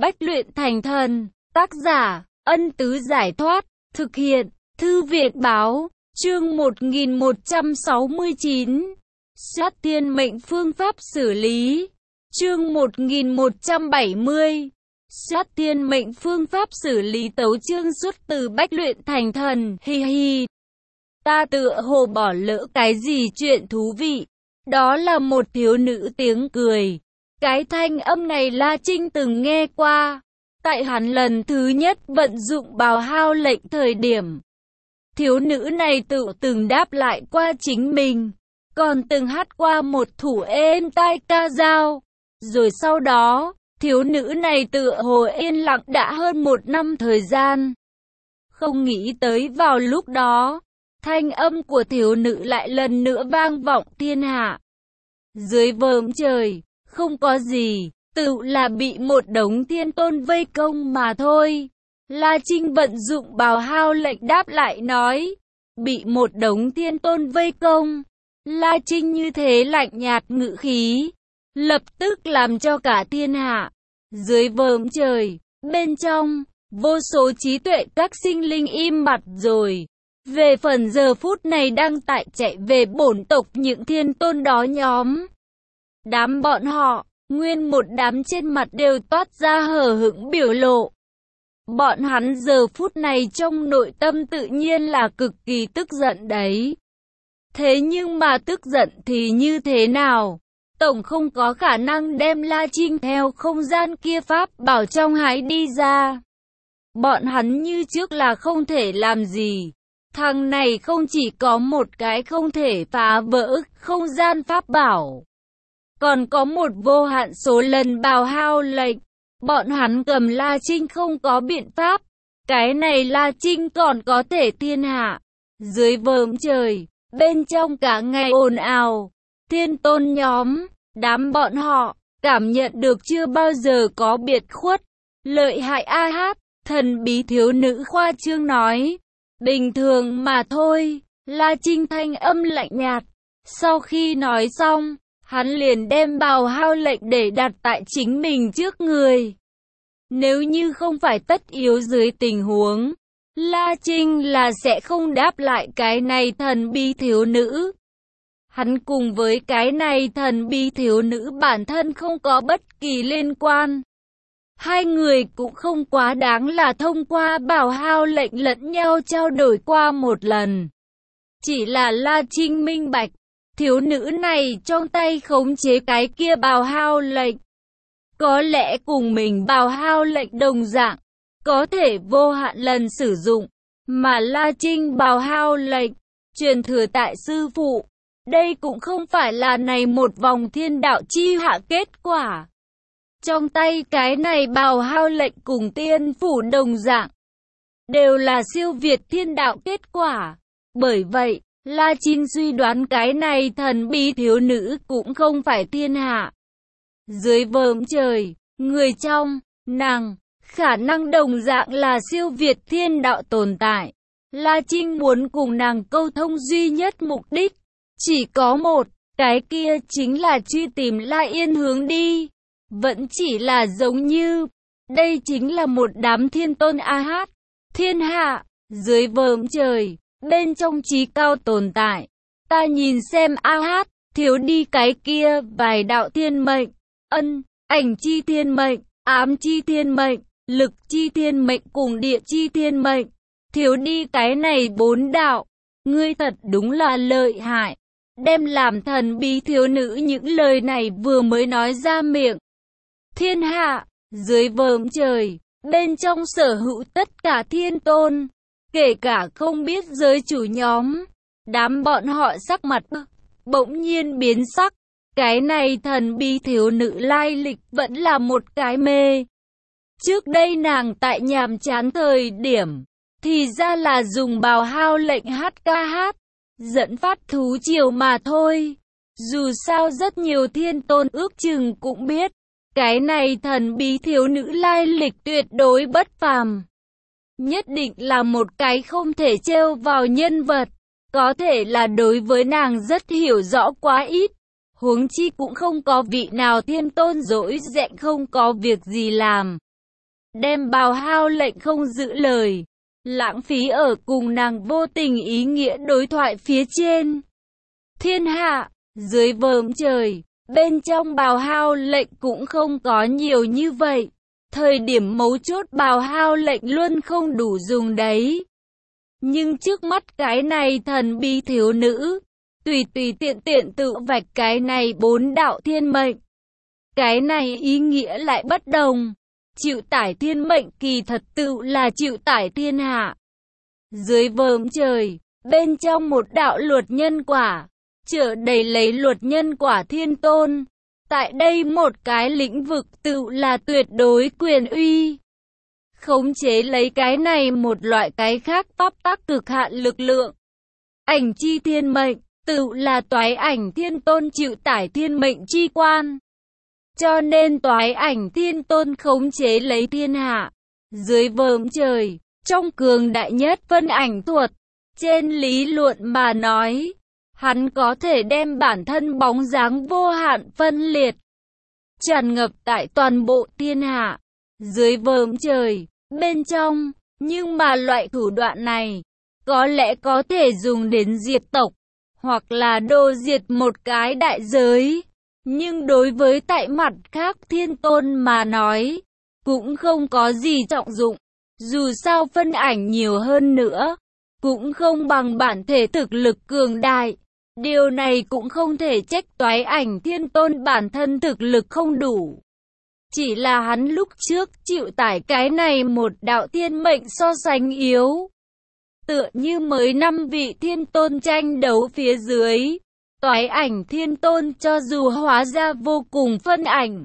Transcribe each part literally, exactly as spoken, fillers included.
Bách luyện thành thần. Tác giả, Ân Tứ Giải Thoát. Thực hiện, Thư viện Báo. Chương một nghìn một trăm sáu mươi chín. Sát thiên mệnh phương pháp xử lý. Chương một nghìn một trăm bảy mươi. Sát thiên mệnh phương pháp xử lý. Tấu chương xuất từ Bách luyện thành thần. Hi hi. Ta tựa hồ bỏ lỡ cái gì chuyện thú vị. Đó là một thiếu nữ tiếng cười. Cái thanh âm này La Trinh từng nghe qua. Tại hắn lần thứ nhất vận dụng bào hao lệnh thời điểm. Thiếu nữ này tự từng đáp lại qua chính mình. Còn từng hát qua một thủ êm tai ca dao. Rồi sau đó, thiếu nữ này tựa hồ yên lặng đã hơn một năm thời gian. Không nghĩ tới vào lúc đó, thanh âm của thiếu nữ lại lần nữa vang vọng thiên hạ. Dưới vòm trời, không có gì, tự là bị một đống thiên tôn vây công mà thôi. La Trinh vận dụng bào hao lệnh đáp lại nói, bị một đống thiên tôn vây công. La Trinh như thế lạnh nhạt ngữ khí, lập tức làm cho cả thiên hạ. Dưới vòm trời, bên trong, vô số trí tuệ các sinh linh im bặt rồi. Về phần giờ phút này đang tại chạy về bổn tộc những thiên tôn đó nhóm. Đám bọn họ, nguyên một đám trên mặt đều toát ra hờ hững biểu lộ. Bọn hắn giờ phút này trong nội tâm tự nhiên là cực kỳ tức giận đấy. Thế nhưng mà tức giận thì như thế nào? Tổng không có khả năng đem La Trinh theo không gian kia pháp bảo trong hái đi ra. Bọn hắn như trước là không thể làm gì. Thằng này không chỉ có một cái không thể phá vỡ không gian pháp bảo, còn có một vô hạn số lần bào hao lệnh. Bọn hắn cầm La Trinh không có biện pháp. Cái này La Trinh còn có thể thiên hạ. Dưới vòm trời, bên trong cả ngày ồn ào, thiên tôn nhóm, đám bọn họ, cảm nhận được chưa bao giờ có biệt khuất. Lợi hại a hát, thần bí thiếu nữ khoa trương nói. Bình thường mà thôi, La Trinh thanh âm lạnh nhạt. Sau khi nói xong, hắn liền đem bào hao lệnh để đặt tại chính mình trước người. Nếu như không phải tất yếu dưới tình huống, La Trinh là sẽ không đáp lại cái này thần bí thiếu nữ. Hắn cùng với cái này thần bí thiếu nữ bản thân không có bất kỳ liên quan. Hai người cũng không quá đáng là thông qua bào hao lệnh lẫn nhau trao đổi qua một lần. Chỉ là La Trinh minh bạch, thiếu nữ này trong tay khống chế cái kia bào hao lệnh. Có lẽ cùng mình bào hao lệnh đồng dạng, có thể vô hạn lần sử dụng. Mà La Trinh bào hao lệnh, truyền thừa tại sư phụ. Đây cũng không phải là này một vòng thiên đạo chi hạ kết quả. Trong tay cái này bào hao lệnh cùng tiên phủ đồng dạng, đều là siêu việt thiên đạo kết quả. Bởi vậy, La Trinh suy đoán cái này thần bí thiếu nữ cũng không phải thiên hạ. Dưới vòm trời, người trong, nàng, khả năng đồng dạng là siêu việt thiên đạo tồn tại. La Trinh muốn cùng nàng câu thông duy nhất mục đích, chỉ có một, cái kia chính là truy tìm La Yên hướng đi. Vẫn chỉ là giống như, đây chính là một đám thiên tôn a hát, thiên hạ, dưới vòm trời, bên trong trí cao tồn tại. Ta nhìn xem a hát, thiếu đi cái kia vài đạo thiên mệnh, ân, ảnh chi thiên mệnh, ám chi thiên mệnh, lực chi thiên mệnh cùng địa chi thiên mệnh. Thiếu đi cái này bốn đạo, ngươi thật đúng là lợi hại. Đem làm thần bí thiếu nữ những lời này vừa mới nói ra miệng. Thiên hạ, dưới vòm trời, bên trong sở hữu tất cả thiên tôn, kể cả không biết giới chủ nhóm. Đám bọn họ sắc mặt bỗng nhiên biến sắc. Cái này thần bí thiếu nữ lai lịch vẫn là một cái mê. Trước đây nàng tại nhàm chán thời điểm, thì ra là dùng bào hao lệnh hát ca hát, dẫn phát thú triều mà thôi. Dù sao rất nhiều thiên tôn ước chừng cũng biết, cái này thần bí thiếu nữ lai lịch tuyệt đối bất phàm. Nhất định là một cái không thể trêu vào nhân vật. Có thể là đối với nàng rất hiểu rõ quá ít. Huống chi cũng không có vị nào thiên tôn dỗi dẹn không có việc gì làm. đem bào hao lệnh không giữ lời, lãng phí ở cùng nàng vô tình ý nghĩa đối thoại phía trên. Thiên hạ, dưới vòm trời, bên trong bào hao lệnh cũng không có nhiều như vậy. Thời điểm mấu chốt bào hao lệnh luôn không đủ dùng đấy. Nhưng trước mắt cái này thần bí thiếu nữ, tùy tùy tiện tiện tự vạch cái này bốn đạo thiên mệnh. Cái này ý nghĩa lại bất đồng. Chịu tải thiên mệnh kỳ thật tự là chịu tải thiên hạ. Dưới vòm trời, bên trong một đạo luật nhân quả, chở đầy lấy luật nhân quả thiên tôn. Tại đây một cái lĩnh vực tự là tuyệt đối quyền uy. Khống chế lấy cái này một loại cái khác pháp tắc cực hạn lực lượng. Ảnh chi thiên mệnh, tự là toái ảnh thiên tôn chịu tải thiên mệnh chi quan. Cho nên toái ảnh thiên tôn khống chế lấy thiên hạ. Dưới vòm trời, trong cường đại nhất phân ảnh thuật, trên lý luận mà nói, hắn có thể đem bản thân bóng dáng vô hạn phân liệt, tràn ngập tại toàn bộ thiên hạ, dưới vòm trời, bên trong. Nhưng mà loại thủ đoạn này, có lẽ có thể dùng đến diệt tộc, hoặc là đồ diệt một cái đại giới. Nhưng đối với tại mặt khác thiên tôn mà nói, cũng không có gì trọng dụng. Dù sao phân ảnh nhiều hơn nữa, cũng không bằng bản thể thực lực cường đại. Điều này cũng không thể trách toái ảnh thiên tôn bản thân thực lực không đủ. Chỉ là hắn lúc trước chịu tải cái này một đạo thiên mệnh so sánh yếu. Tựa như mới năm vị thiên tôn tranh đấu phía dưới. Toái ảnh thiên tôn cho dù hóa ra vô cùng phân ảnh.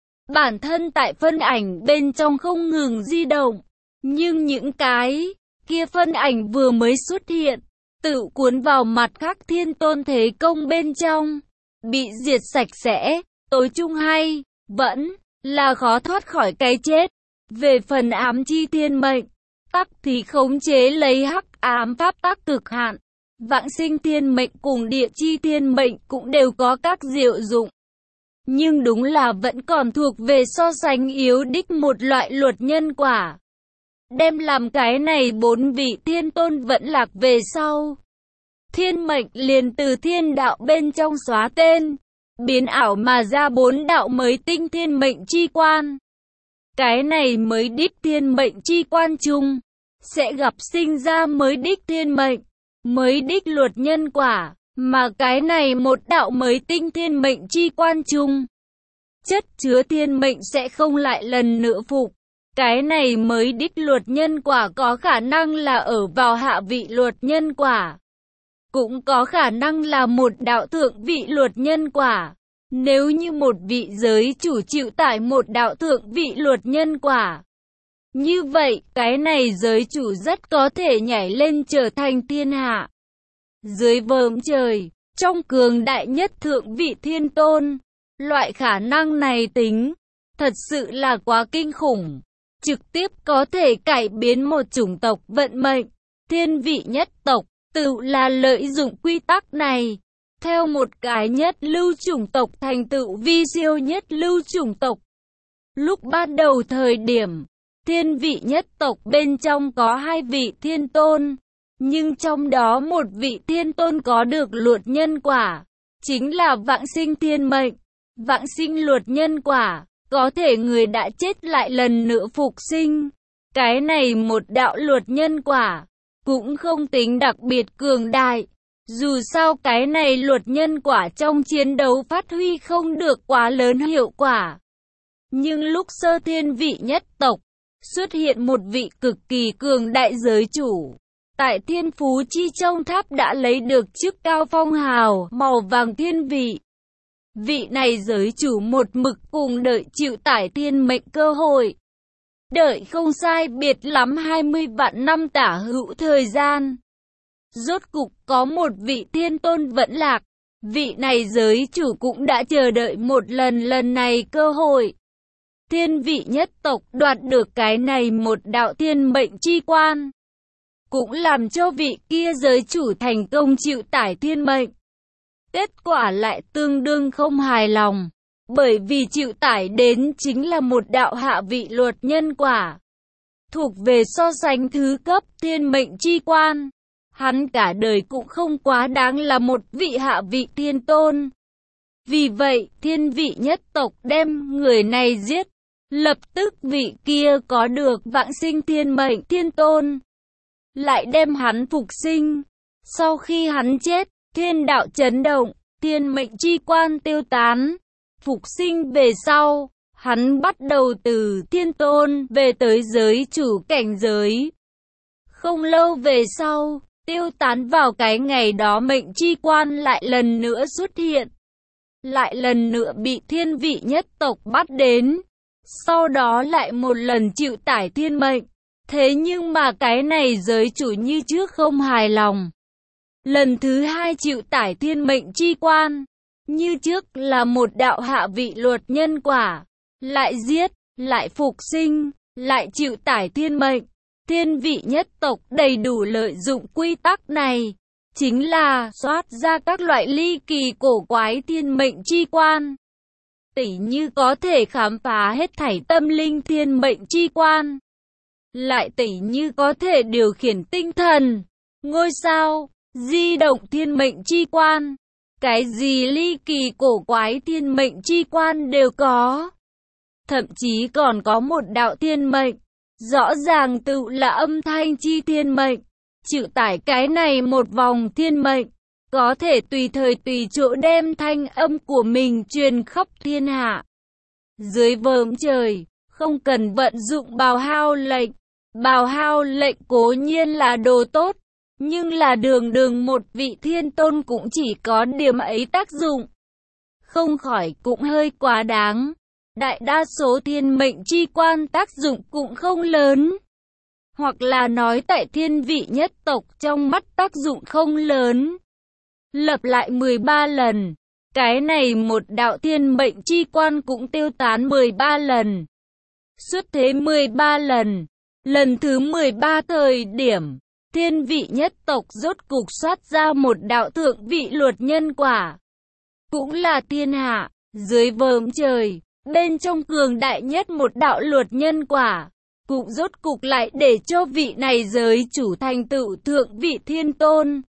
Bản thân tại phân ảnh bên trong không ngừng di động. Nhưng những cái kia phân ảnh vừa mới xuất hiện, tự cuốn vào mặt khác thiên tôn thế công bên trong, bị diệt sạch sẽ. Tối chung hay, vẫn là khó thoát khỏi cái chết. Về phần ám chi thiên mệnh, tắc thì khống chế lấy hắc ám pháp tắc cực hạn. Vãng sinh thiên mệnh cùng địa chi thiên mệnh cũng đều có các diệu dụng. Nhưng đúng là vẫn còn thuộc về so sánh yếu đích một loại luật nhân quả. Đem làm cái này bốn vị thiên tôn vẫn lạc về sau. Thiên mệnh liền từ thiên đạo bên trong xóa tên, biến ảo mà ra bốn đạo mới tinh thiên mệnh chi quan. Cái này mới đích thiên mệnh chi quan chung, sẽ gặp sinh ra mới đích thiên mệnh, mới đích luật nhân quả, mà cái này một đạo mới tinh thiên mệnh chi quan chung. Chất chứa thiên mệnh sẽ không lại lần nữa phục. Cái này mới đích luật nhân quả có khả năng là ở vào hạ vị luật nhân quả. Cũng có khả năng là một đạo thượng vị luật nhân quả. Nếu như một vị giới chủ chịu tải một đạo thượng vị luật nhân quả, như vậy cái này giới chủ rất có thể nhảy lên trở thành thiên hạ. Dưới vòm trời, trong cường đại nhất thượng vị thiên tôn, loại khả năng này tính, thật sự là quá kinh khủng. Trực tiếp có thể cải biến một chủng tộc vận mệnh. Thiên vị nhất tộc, tự là lợi dụng quy tắc này. Theo một cái nhất lưu chủng tộc thành tựu vi siêu nhất lưu chủng tộc. Lúc ban đầu thời điểm, thiên vị nhất tộc bên trong có hai vị thiên tôn. Nhưng trong đó một vị thiên tôn có được luật nhân quả, chính là vãng sinh thiên mệnh. Vãng sinh luật nhân quả, có thể người đã chết lại lần nữa phục sinh. Cái này một đạo luật nhân quả, cũng không tính đặc biệt cường đại. Dù sao cái này luật nhân quả trong chiến đấu phát huy không được quá lớn hiệu quả. Nhưng lúc sơ thiên vị nhất tộc, xuất hiện một vị cực kỳ cường đại giới chủ. Tại thiên phú chi trong tháp đã lấy được chức cao phong hào màu vàng thiên vị. Vị này giới chủ một mực cùng đợi chịu tải thiên mệnh cơ hội. Đợi không sai biệt lắm hai mươi vạn năm tả hữu thời gian. Rốt cục có một vị thiên tôn vẫn lạc. Vị này giới chủ cũng đã chờ đợi một lần lần này cơ hội. Thiên vị nhất tộc đoạt được cái này một đạo thiên mệnh chi quan. Cũng làm cho vị kia giới chủ thành công chịu tải thiên mệnh. Kết quả lại tương đương không hài lòng. Bởi vì chịu tải đến chính là một đạo hạ vị luật nhân quả, thuộc về so sánh thứ cấp thiên mệnh chi quan. Hắn cả đời cũng không quá đáng là một vị hạ vị thiên tôn. Vì vậy, thiên vị nhất tộc đem người này giết. Lập tức vị kia có được vãng sinh thiên mệnh thiên tôn, lại đem hắn phục sinh. Sau khi hắn chết, thiên đạo chấn động, thiên mệnh chi quan tiêu tán. Phục sinh về sau, hắn bắt đầu từ thiên tôn về tới giới chủ cảnh giới. Không lâu về sau, tiêu tán vào cái ngày đó mệnh chi quan lại lần nữa xuất hiện. Lại lần nữa bị thiên vị nhất tộc bắt đến. Sau đó lại một lần chịu tải thiên mệnh. Thế nhưng mà cái này giới chủ như trước không hài lòng. Lần thứ hai chịu tải thiên mệnh chi quan. Như trước là một đạo hạ vị luật nhân quả. Lại giết, lại phục sinh, lại chịu tải thiên mệnh. Thiên vị nhất tộc đầy đủ lợi dụng quy tắc này. Chính là soát ra các loại ly kỳ cổ quái thiên mệnh chi quan. Tỉ như có thể khám phá hết thảy tâm linh thiên mệnh chi quan. Lại tỉ như có thể điều khiển tinh thần, ngôi sao, di động thiên mệnh chi quan. Cái gì ly kỳ cổ quái thiên mệnh chi quan đều có. Thậm chí còn có một đạo thiên mệnh, rõ ràng tự là âm thanh chi thiên mệnh. Chịu tải cái này một vòng thiên mệnh, có thể tùy thời tùy chỗ đem thanh âm của mình truyền khắp thiên hạ. Dưới vòm trời, không cần vận dụng bào hao lệnh. Bào hao lệnh cố nhiên là đồ tốt, nhưng là đường đường một vị thiên tôn cũng chỉ có điểm ấy tác dụng. Không khỏi cũng hơi quá đáng. Đại đa số thiên mệnh chi quan tác dụng cũng không lớn. Hoặc là nói tại thiên vị nhất tộc trong mắt tác dụng không lớn. Lập lại mười ba lần. Cái này một đạo thiên mệnh chi quan cũng tiêu tán mười ba lần. Xuất thế mười ba lần. Lần thứ mười ba thời điểm, thiên vị nhất tộc rốt cục soát ra một đạo thượng vị luật nhân quả. Cũng là thiên hạ, dưới vòm trời, bên trong cường đại nhất một đạo luật nhân quả. Cũng rốt cục lại để cho vị này giới chủ thành tựu thượng vị thiên tôn.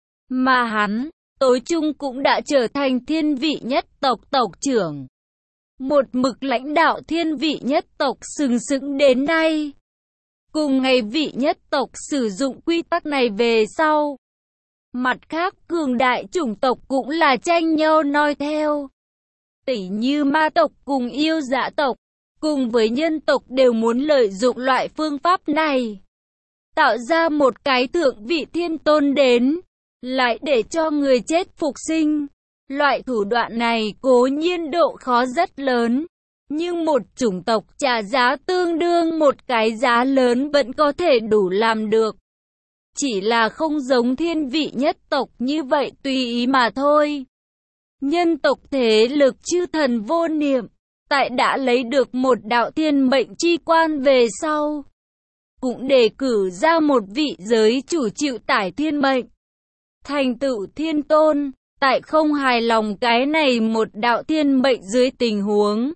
Mà hắn, tối chung cũng đã trở thành thiên vị nhất tộc tộc trưởng. Một mực lãnh đạo thiên vị nhất tộc sừng sững đến nay. Cùng ngày vị nhất tộc sử dụng quy tắc này về sau. Mặt khác cường đại chủng tộc cũng là tranh nhau noi theo. Tỉ như ma tộc cùng yêu dã tộc, cùng với nhân tộc đều muốn lợi dụng loại phương pháp này. Tạo ra một cái thượng vị thiên tôn đến, lại để cho người chết phục sinh. Loại thủ đoạn này cố nhiên độ khó rất lớn. Nhưng một chủng tộc trả giá tương đương một cái giá lớn vẫn có thể đủ làm được. Chỉ là không giống thiên vị nhất tộc như vậy tùy ý mà thôi. Nhân tộc thế lực chư thần vô niệm, tại đã lấy được một đạo thiên mệnh chi quan về sau. Cũng đề cử ra một vị giới chủ chịu tải thiên mệnh. Thành tựu thiên tôn, tại không hài lòng cái này một đạo thiên mệnh dưới tình huống.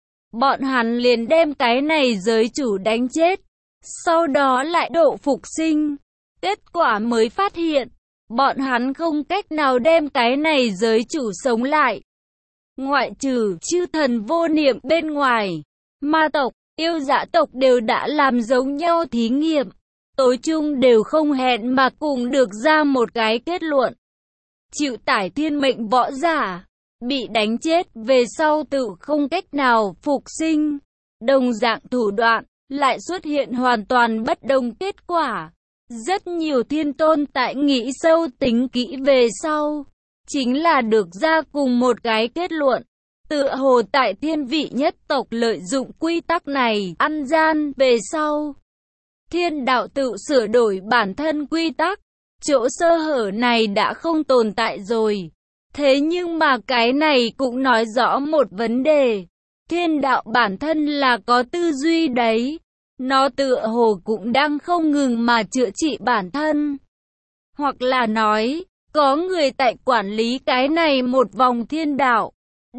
Bọn hắn liền đem cái này giới chủ đánh chết, sau đó lại độ phục sinh. Kết quả mới phát hiện, bọn hắn không cách nào đem cái này giới chủ sống lại. Ngoại trừ chư thần vô niệm bên ngoài, ma tộc, yêu dã tộc đều đã làm giống nhau thí nghiệm. Tối chung đều không hẹn mà cùng được ra một cái kết luận. Chịu tải thiên mệnh võ giả, bị đánh chết về sau tự không cách nào phục sinh. Đồng dạng thủ đoạn, lại xuất hiện hoàn toàn bất đồng kết quả. Rất nhiều thiên tôn tại nghĩ sâu tính kỹ về sau, chính là được ra cùng một cái kết luận. Tựa hồ tại thiên vị nhất tộc lợi dụng quy tắc này, ăn gian về sau. Thiên đạo tự sửa đổi bản thân quy tắc, chỗ sơ hở này đã không tồn tại rồi. Thế nhưng mà cái này cũng nói rõ một vấn đề. Thiên đạo bản thân là có tư duy đấy. Nó tựa hồ cũng đang không ngừng mà chữa trị bản thân. Hoặc là nói, có người tại quản lý cái này một vòng thiên đạo.